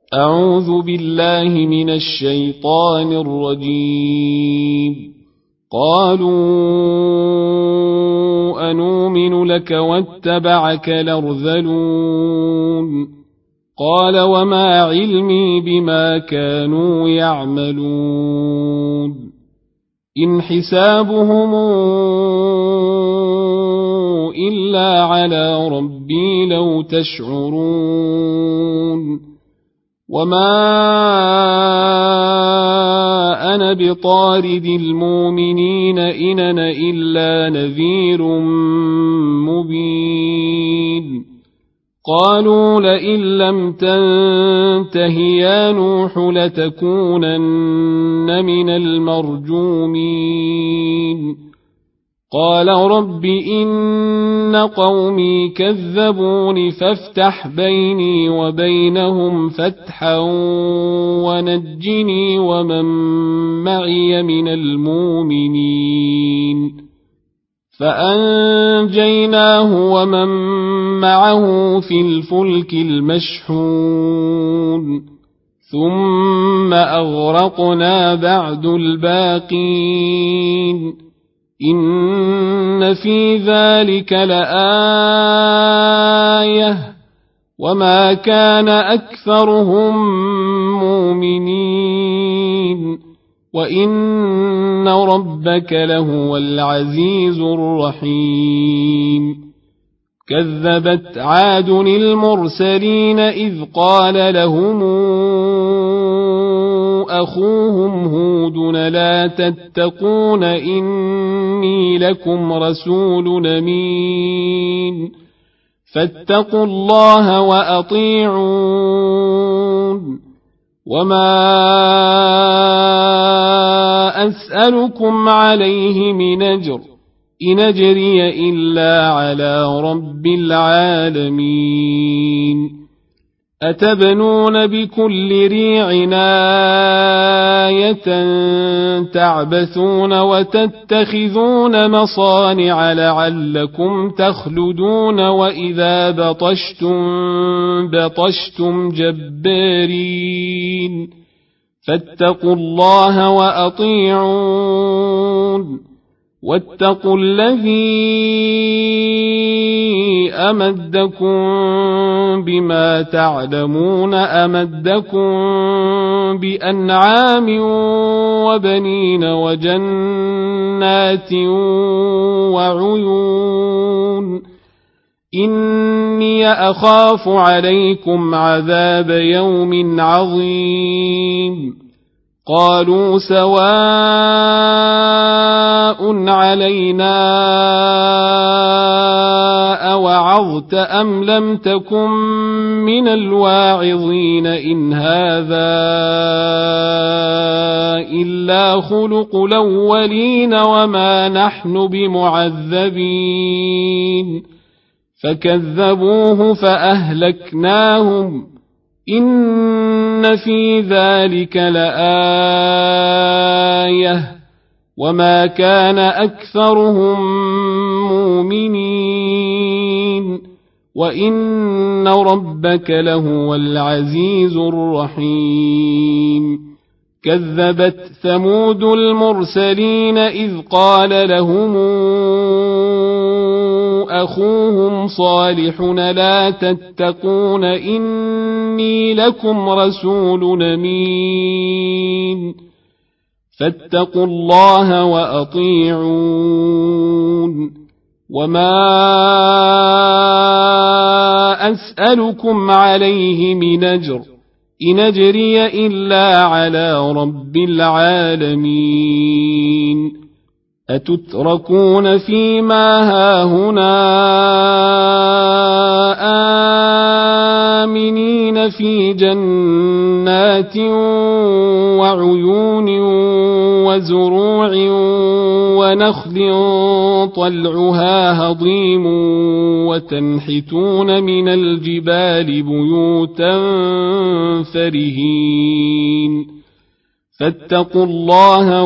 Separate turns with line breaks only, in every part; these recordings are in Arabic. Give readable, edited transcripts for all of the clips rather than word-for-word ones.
أعوذ بالله من الشيطان الرجيم. قالوا أنؤمن لك واتبعك الأرذلون قال وما علمي بما كانوا يعملون إن حسابهم إلا على ربي لو تشعرون وما أنا بطارد المؤمنين إن أنا إلا نذير مبين قالوا لئن لم تنته يا نوح لتكونن من المرجومين قال رب إن قومي كذبون فافتح بيني وبينهم فتحا ونجني ومن معي من المؤمنين فأنجيناه ومن معه في الفلك المشحون ثم أغرقنا بعد الباقين إن في ذلك لآية وما كان أكثرهم مؤمنين وإن ربك لهو العزيز الرحيم كذبت عاد المرسلين إذ قال لهم أخوهم هود لا تتقون إني لكم رسول أمين فاتقوا الله وأطيعون وما أسألكم عليه من أجر إن أجري إلا على رب العالمين أتبنون بكل ريع آية تعبثون وتتخذون مصانع لعلكم تخلدون وإذا بطشتم جبارين فاتقوا الله وأطيعون واتقوا الذي أمدكم بما تعلمون أمدكم بأنعام وبنين وجنات وعيون إني أخاف عليكم عذاب يوم عظيم قالوا سواء علينا أوعظت أم لم تكن من الواعظين إن هذا إلا خلق الأولين وما نحن بمعذبين فكذبوه فأهلكناهم إن في ذلك لآية وما كان أكثرهم مؤمنين وإن ربك لهو العزيز الرحيم كذبت ثمود المرسلين إذ قال لهم أخوهم صالح لا تتقون إني لكم رسول أمين فاتقوا الله وأطيعون وما أسألكم عليه من أجر إن أجري إلا على رب العالمين أتتركون فيما هاهنا آمنين في جنات وعيون وزروع ونخل طلعها هضيم وتنحتون من الجبال بيوتا فرهين فاتقوا الله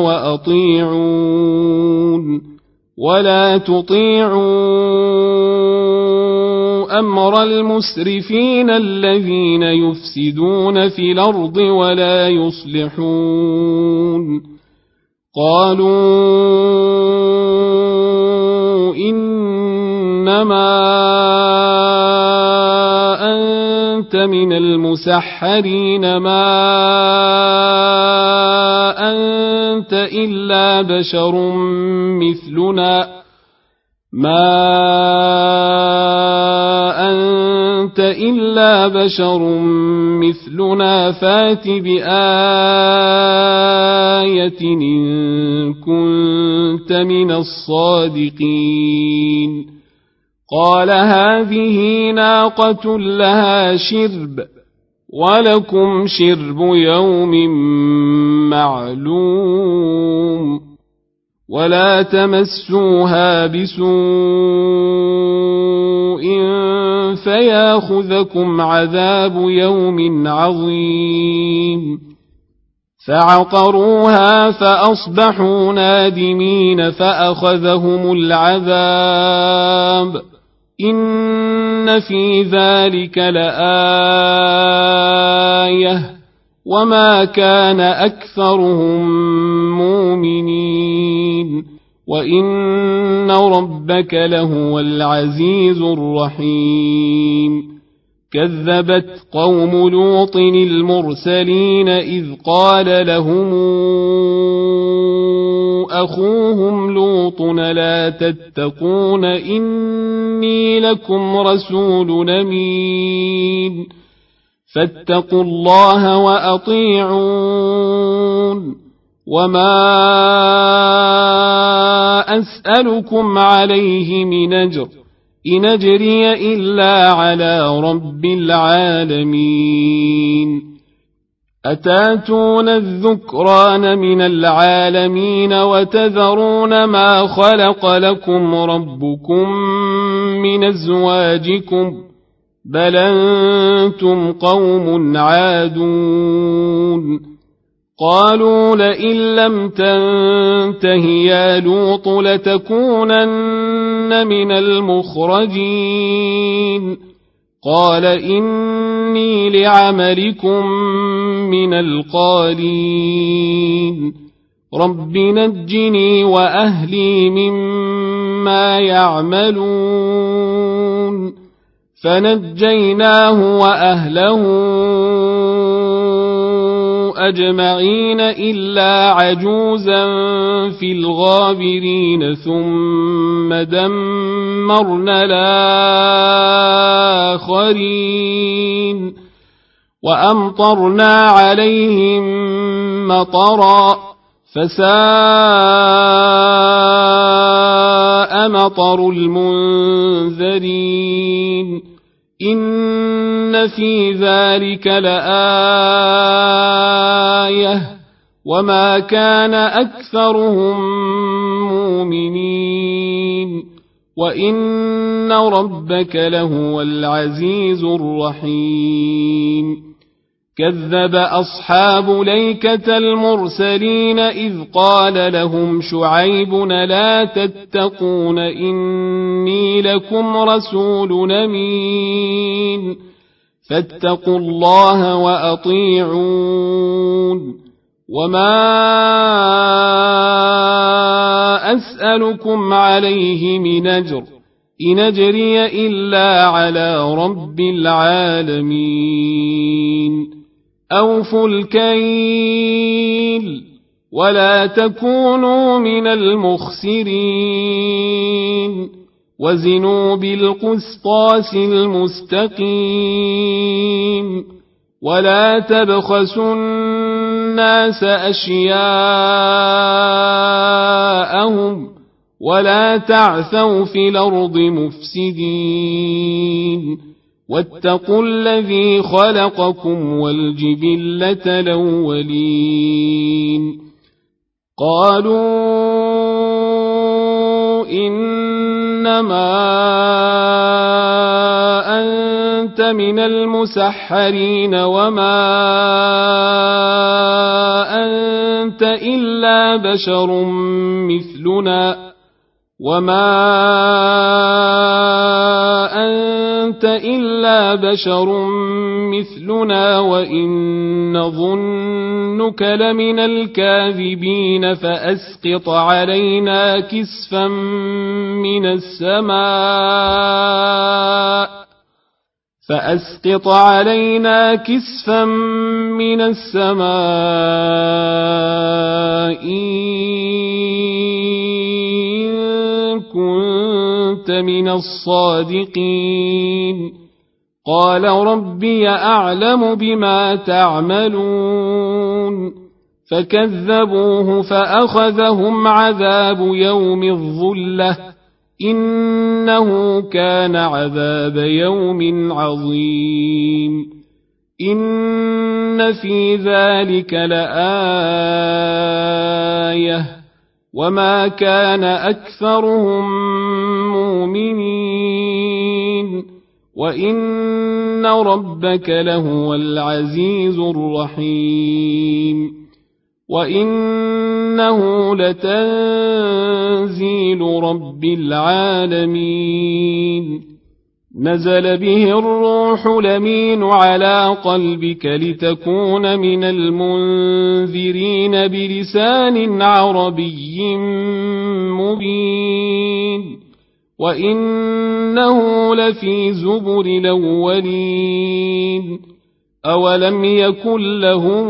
وأطيعون ولا تطيعوا أمر المسرفين الذين يفسدون في الأرض ولا يصلحون قالوا إنما أنت من المسحرين ما أنت إلا بشر مثلنا فات بآية إن كنت من الصادقين قال هذه ناقة لها شرب ولكم شرب يوم معلوم ولا تمسوها بسوء فياخذكم عذاب يوم عظيم فعقروها فأصبحوا نادمين فأخذهم العذاب إن في ذلك لآية وما كان أكثرهم مؤمنين وإن ربك لهو العزيز الرحيم كذبت قوم لوط المرسلين إذ قال لهم أخوهم لوط لا تتقون إني لكم رسول أمين فاتقوا الله وأطيعون وما أسألكم عليه من أجر إن أجري إلا على رب العالمين أتاتون الذكران من العالمين وتذرون ما خلق لكم ربكم من أزواجكم بل أنتم قوم عادون قالوا لئن لم تنته يا لوط لتكونن من المخرجين قال إني لعملكم من القالين رب نجني وأهلي مما يعملون فنجيناه وأهله أجمعين إلا عجوزا في الغابرين ثم دمرنا الآخرين وأمطرنا عليهم مطرا فساء مطر المنذرين إن في ذلك لآية وما كان أكثرهم مؤمنين وإن ربك لهو العزيز الرحيم كذب أصحاب ليكة المرسلين إذ قال لهم شعيب لا تتقون إني لكم رسول أمين فاتقوا الله وأطيعون وما أسألكم عليه من أجر إن أجري إلا على رب العالمين أوفوا الكيل ولا تكونوا من المخسرين وزنوا بالقسطاس المستقيم ولا تبخسوا الناس أشياءهم ولا تعثوا في الأرض مفسدين واتقوا الذي خلقكم والجبلة الأولين قالوا إنما أنت من المسحرين وما أنت إلا بشر مثلنا وما أنت إلا بشر مثلنا وإن نظنك لمن الكاذبين فأسقط علينا كسفا من السماء إن كنت من الصادقين قال ربي أعلم بما تعملون فكذبوه فأخذهم عذاب يوم الظلة إنه كان عذاب يوم عظيم إن في ذلك لآية وما كان أكثرهم مؤمنين وإن ربك لهو العزيز الرحيم وإنه لتنزيل رب العالمين نزل به الروح الأمين على قلبك لتكون من المنذرين بلسان عربي مبين وإنه لفي زبر الأولين أولم يكن لهم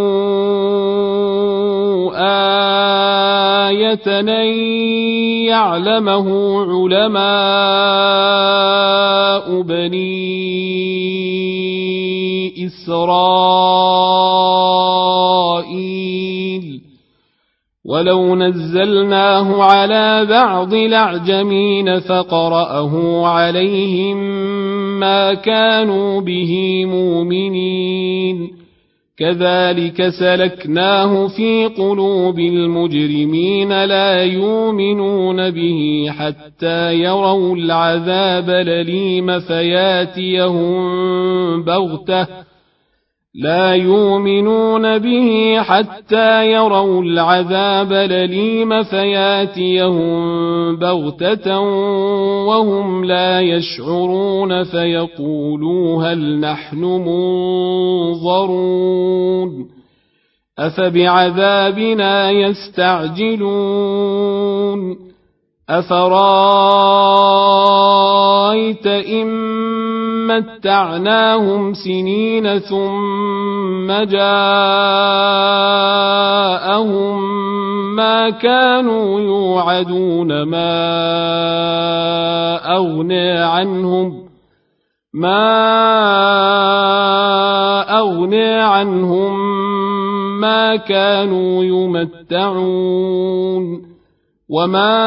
آية أن يعلمه علماء بني إسرائيل ولو نزلناه على بعض الأعجمين فقرأه عليهم ما كانوا به مؤمنين كذلك سلكناه في قلوب المجرمين لا يؤمنون به حتى يروا العذاب الأليم فياتيهم بغتة وهم لا يشعرون فيقولوا هل نحن منظرون أفبعذابنا يستعجلون أفرايت إن متعناهم سنين ثم جاءهم ما كانوا يوعدون ما أغنى عنهم ما كانوا يمتعون وما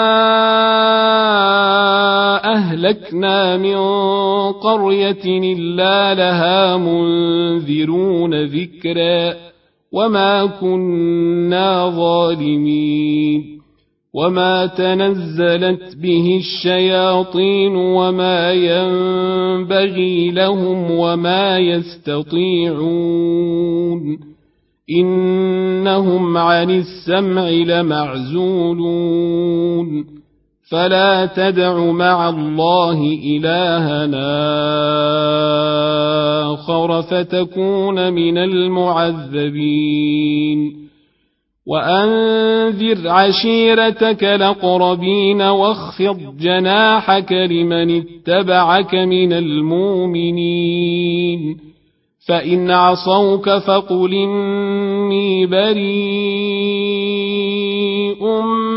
أهلكنا من قرية إلا لها منذرون ذكرا وما كنا ظالمين وما تنزلت به الشياطين وما ينبغي لهم وما يستطيعون إنهم عن السمع لمعزولون فلا تدع مع الله إلها آخر فتكون من المعذبين وأنذر عشيرتك الأقربين واخفض جناحك لمن اتبعك من المؤمنين فإن عصوك فقل إني بريء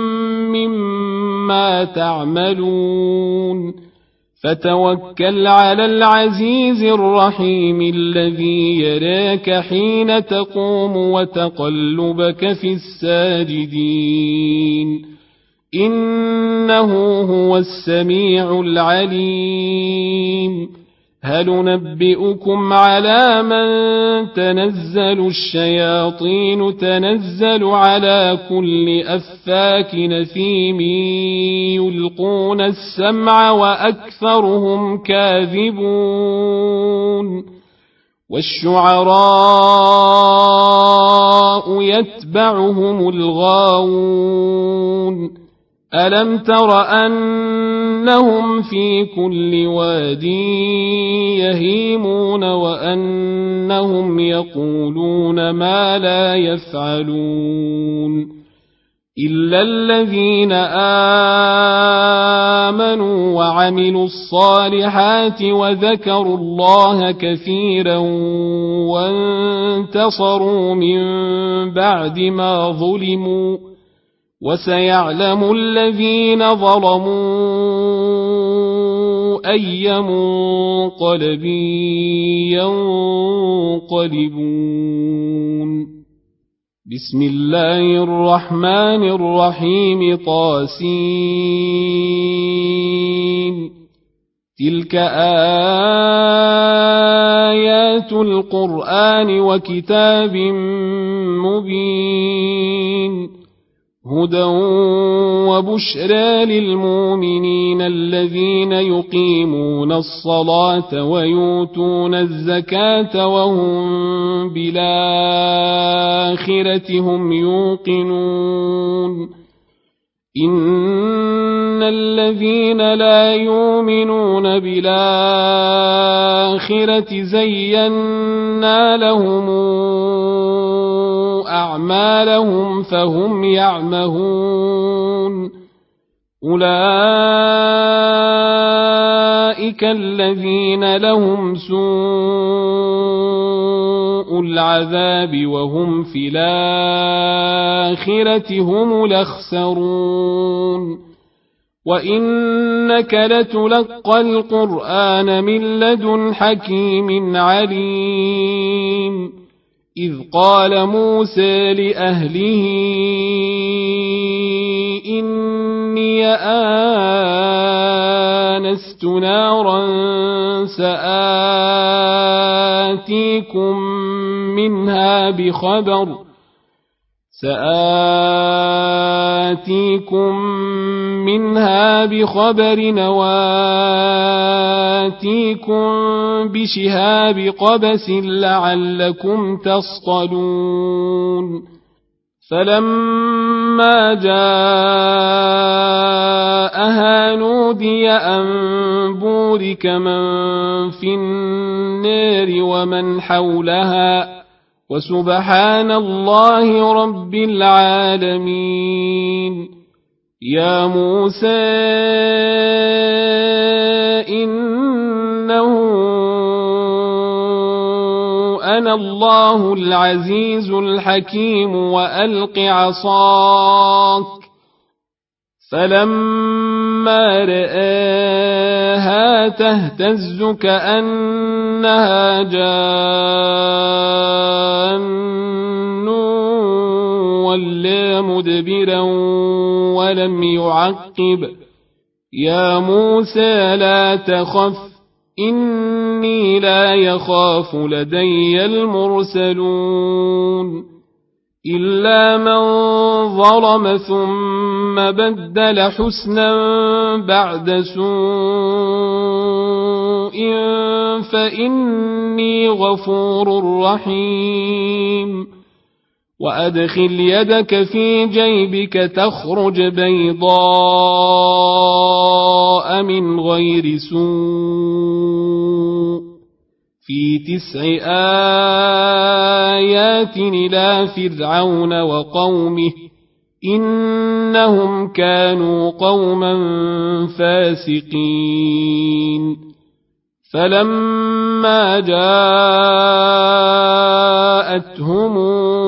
مما تعملون فتوكل على العزيز الرحيم الذي يراك حين تقوم وتقلبك في الساجدين إنه هو السميع العليم هل ننبئكم على من تنزل الشياطين تنزل على كل أفاك نثيم يلقون السمع وأكثرهم كاذبون والشعراء يتبعهم الغاوون ألم تر أنهم في كل واد يهيمون وأنهم يقولون ما لا يفعلون إلا الذين آمنوا وعملوا الصالحات وذكروا الله كثيرا وانتصروا من بعد ما ظلموا وسيعلم الذين ظلموا أي منقلب ينقلبون بسم الله الرحمن الرحيم طاسين تلك آيات القرآن وكتاب مبين هدى وبشرى للمؤمنين الذين يقيمون الصلاة ويؤتون الزكاة وهم بالآخرة هم يوقنون إن الذين لا يؤمنون بالآخرة زينا لهم أعمالهم فهم يعمهون أولئك الذين لهم سوء العذاب وهم في الآخرة هم الأخسرون وإنك لتلقى القرآن من لدن حكيم عليم إذ قال موسى لأهله إني آنست نارا سآتيكم منها بخبر وآتيكم بشهاب قبس لعلكم تصطلون فلما جاءها نودي أن بورك من في النار ومن حولها وسبحان الله رب العالمين يا موسى إنه أنا الله العزيز الحكيم وألق عصاك فلما رآها تهتز كأنها جان ولا مدبرا ولم يعقب يا موسى لا تخف إني لا يخاف لدي المرسلون إلا من ظلم ثم بدل حسنا بعد سوء فإني غفور رحيم وأدخل يدك في جيبك تخرج بيضاء من غير سوء في 9 آيات إلى فرعون وقومه إنهم كانوا قوما فاسقين فلما جاءتهم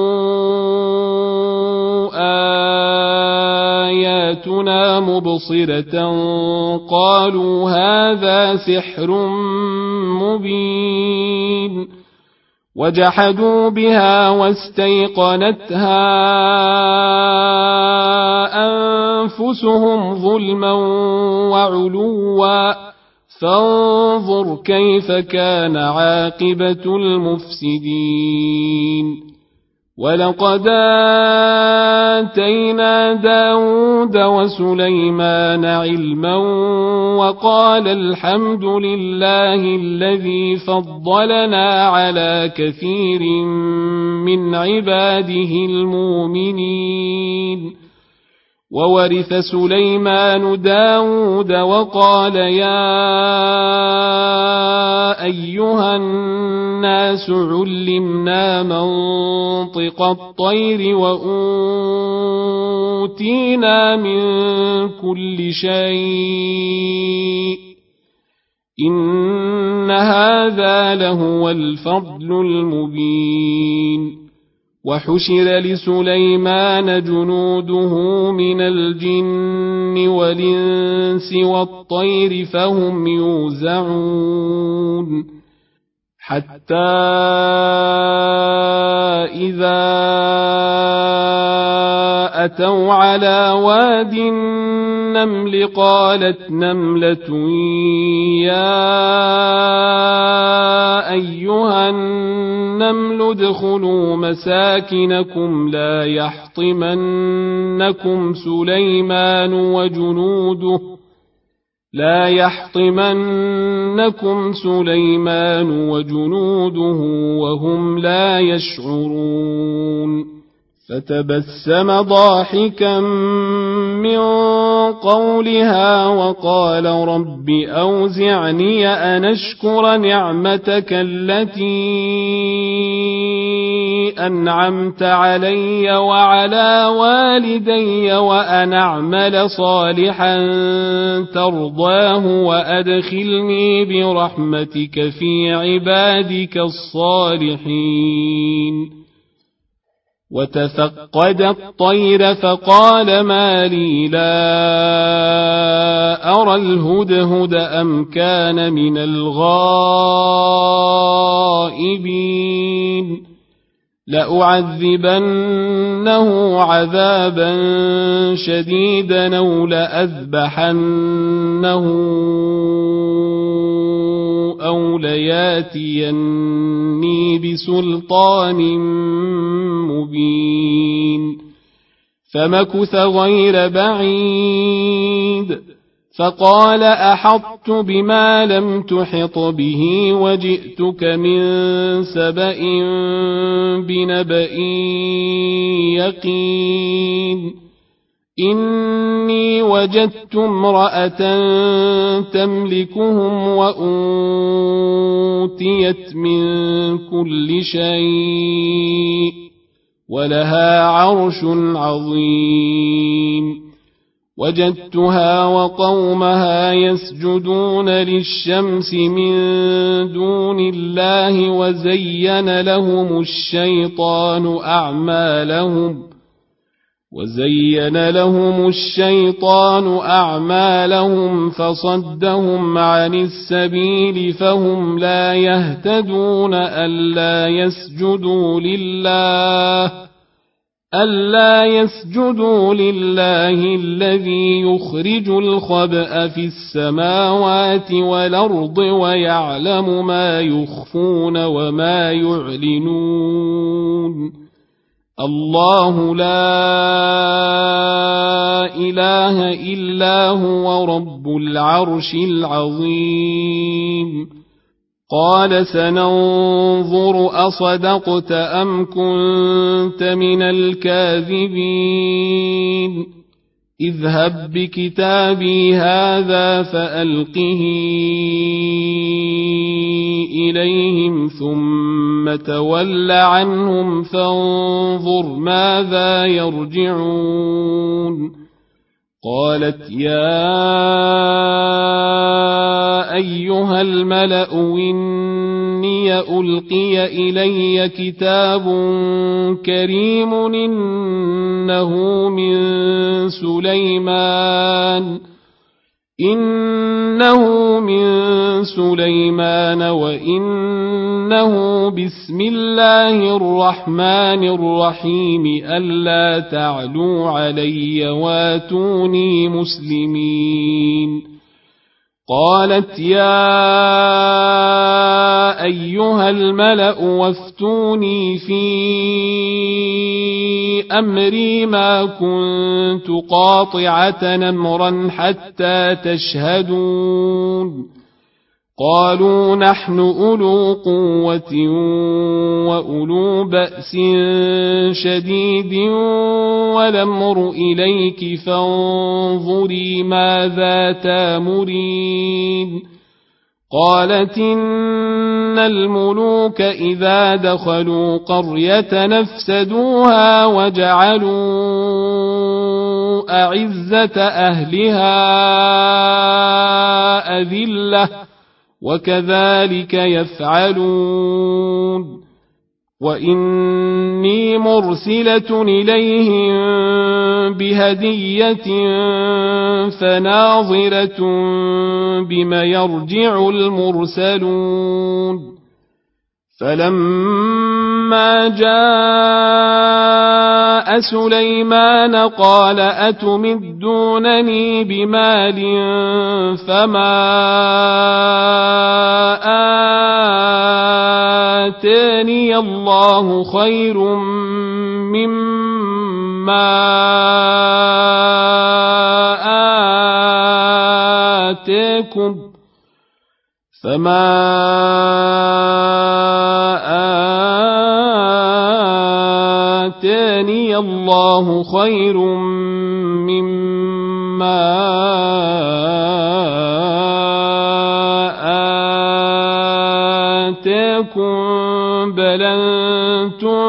آياتنا مبصرة قالوا هذا سحر مبين وجحدوا بها واستيقنتها أنفسهم ظلما وعلوا فانظر كيف كان عاقبة المفسدين ولقد آتينا داود وسليمان علما وقال الحمد لله الذي فضلنا على كثير من عباده المؤمنين وورث سليمان داود وقال يا أيها الناس علمنا منطق الطير وأوتينا من كل شيء إن هذا لهو الفضل المبين وحشر لسليمان جنوده من الجن والإنس والطير فهم يوزعون حتى إذا أتوا على واد النمل قالت نملة يا أيها النمل ادخلوا مساكنكم لا يحطمنكم سليمان وجنوده وهم لا يشعرون فتبسم ضاحكا من قولها وقال رب أوزعني أن أشكر نعمتك التي أنعمت علي وعلى والدي وأن أعمل صالحا ترضاه وأدخلني برحمتك في عبادك الصالحين وتفقد الطير فقال ما لي لا أرى الهدهد أم كان من الغائبين لأعذبنه عذابا شديدا أو لأذبحنه أو لياتيني بسلطان مبين فمكث غير بعيد فقال أحطت بما لم تحط به وجئتك من سبأ بنبأ يقين إني وجدت امرأة تملكهم وأوتيت من كل شيء ولها عرش عظيم وجدتها وقومها يسجدون للشمس من دون الله وزين لهم الشيطان أعمالهم فصدهم عن السبيل فهم لا يهتدون ألا يسجدوا لله الذي يخرج الخبأ في السماوات والأرض ويعلم ما يخفون وما يعلنون الله لا إله إلا هو رب العرش العظيم قال سننظر أصدقت أم كنت من الكاذبين اذهب بكتابي هذا فألقه إليهم ثم تول عنهم فانظر ماذا يرجعون قالت يا أيها الملأ إني ألقي إلي كتاب كريم إنه من سليمان وإنه بسم الله الرحمن الرحيم ألا تعلوا علي واتوني مسلمين قالت يا أيها الملأ وافتوني في أمري ما كنت قاطعة أمرا حتى تشهدون قالوا نحن أولو قوة وأولو بأس شديد والأمر إليك فانظري ماذا تامرين قالت إن الملوك إذا دخلوا قرية نفسدوها وجعلوا أعزة أهلها أذلة وكذلك يفعلون وإني مرسلة إليهم بهدية فناظرة بما يرجع المرسلون فلما جاء سليمان قال أتمدونني بمال فما آتاني الله خير مما آتاكم فما آتاني الله خير مما آتاكم بل أنتم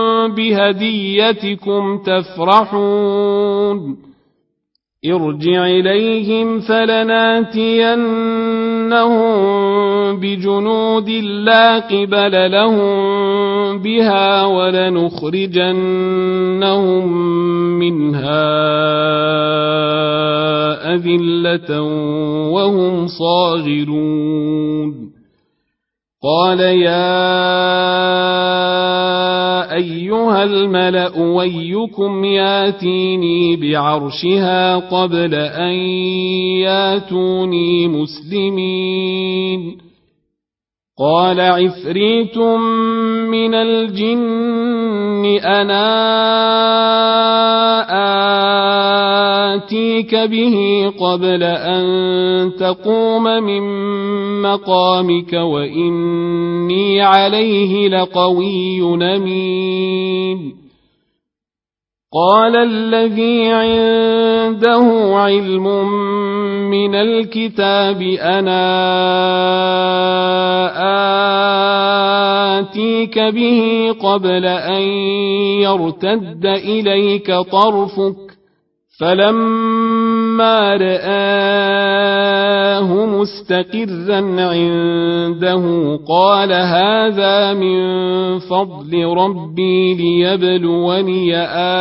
بهديتكم تفرحون ارجع إليهم فلناتينهم بجنود لا قبل لهم بها ولنخرجنهم منها أذلة وهم صاغرون قال يا أيها الملأ ويكم ياتيني بعرشها قبل أن ياتوني مسلمين قال عفريت من الجن أنا آتيك به قبل أن تقوم من مقامك وإني عليه لقوي أمين قال الذي عنده علم من الكتاب أنا آتيك به قبل أن يرتد إليك طرفك فلما رآه مستقرا عنده قال هذا من فضل ربي ليبلوني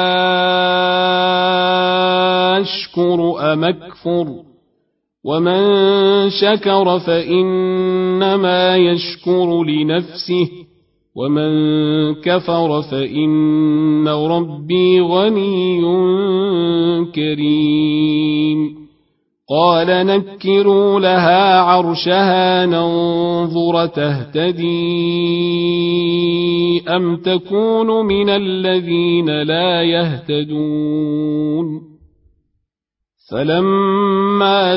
أشكر أم أكفر ومن شكر فإنما يشكر لنفسه ومن كفر فإن ربي غني كريم قال نكروا لها عرشها ننظر تهتدي أم تكون من الذين لا يهتدون فلما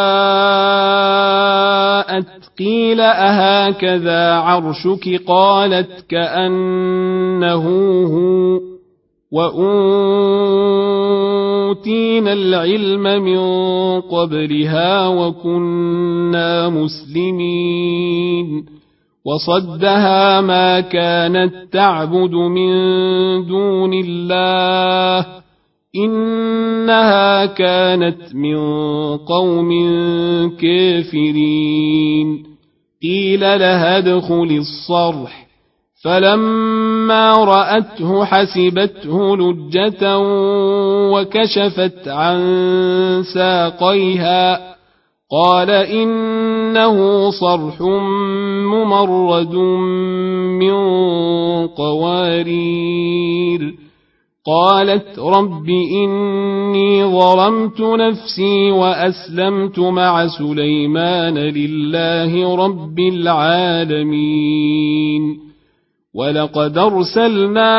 جاءت قيل أهكذا عرشك قالت كأنه هو وأوتينا العلم من قبلها وكنا مسلمين وصدها ما كانت تعبد من دون الله إنها كانت من قوم كافرين قيل لها ادخل الصرح فلما رأته حسبته لجة وكشفت عن ساقيها قال إنه صرح ممرد من قوارير قالت رب إني ظلمت نفسي وأسلمت مع سليمان لله رب العالمين ولقد أرسلنا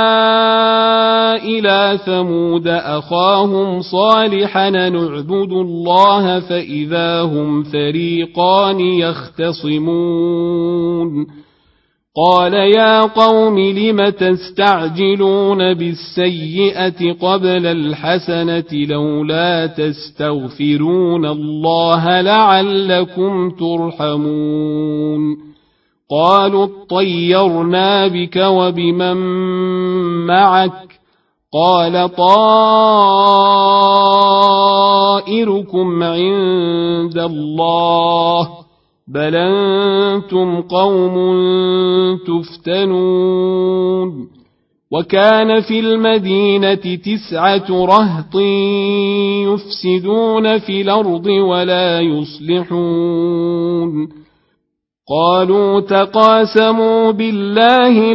إلى ثمود أخاهم صالحا نعبدوا الله فإذا هم فريقان يختصمون قال يا قوم لم تستعجلون بالسيئة قبل الحسنة لولا تستغفرون الله لعلكم ترحمون قالوا اطيرنا بك وبمن معك قال طائركم عند الله بل أنتم قوم تفتنون وكان في المدينة 9 رهط يفسدون في الأرض ولا يصلحون قالوا تقاسموا بالله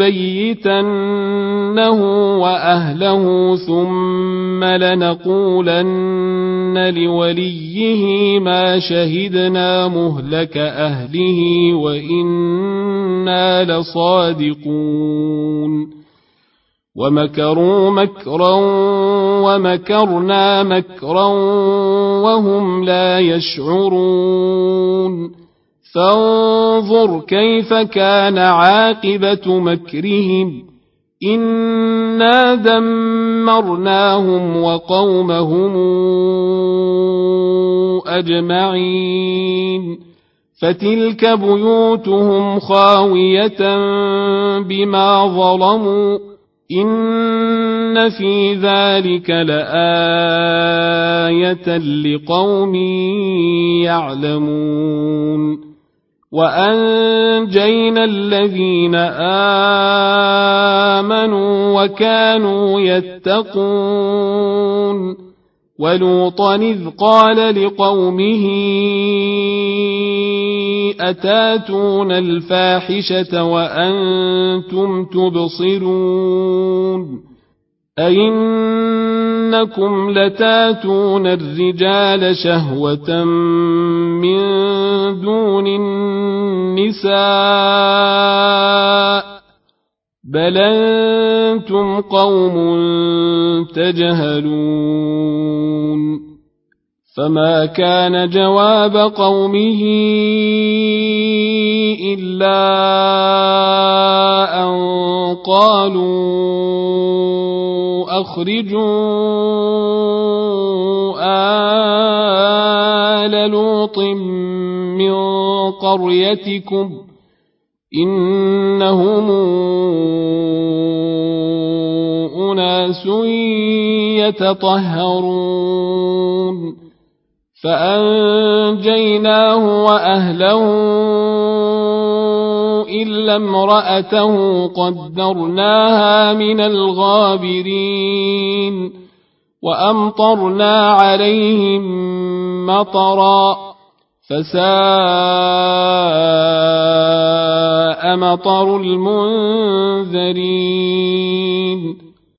لنبيتنه وأهله ثم لنقولن لوليه ما شهدنا مهلك أهله وإنا لصادقون ومكروا مكرا ومكرنا مكرا وهم لا يشعرون فانظر كيف كان عاقبة مكرهم إنا دمرناهم وقومهم أجمعين فتلك بيوتهم خاوية بما ظلموا إن في ذلك لآية لقوم يعلمون وأنجينا الذين آمنوا وكانوا يتقون ولوطا إذ قال لقومه أتاتون الفاحشة وأنتم تبصرون أئنكم لتاتون الرجال شهوة من دون النساء بل أنتم قوم تجهلون فما كان جواب قومه إلا أن قالوا أخرجوا آل لوط من قريتكم إنهم أناس يتطهرون فأنجيناه وأهله إلا امرأته قدرناها من الغابرين وأمطرنا عليهم مطرا فساء مطر المنذرين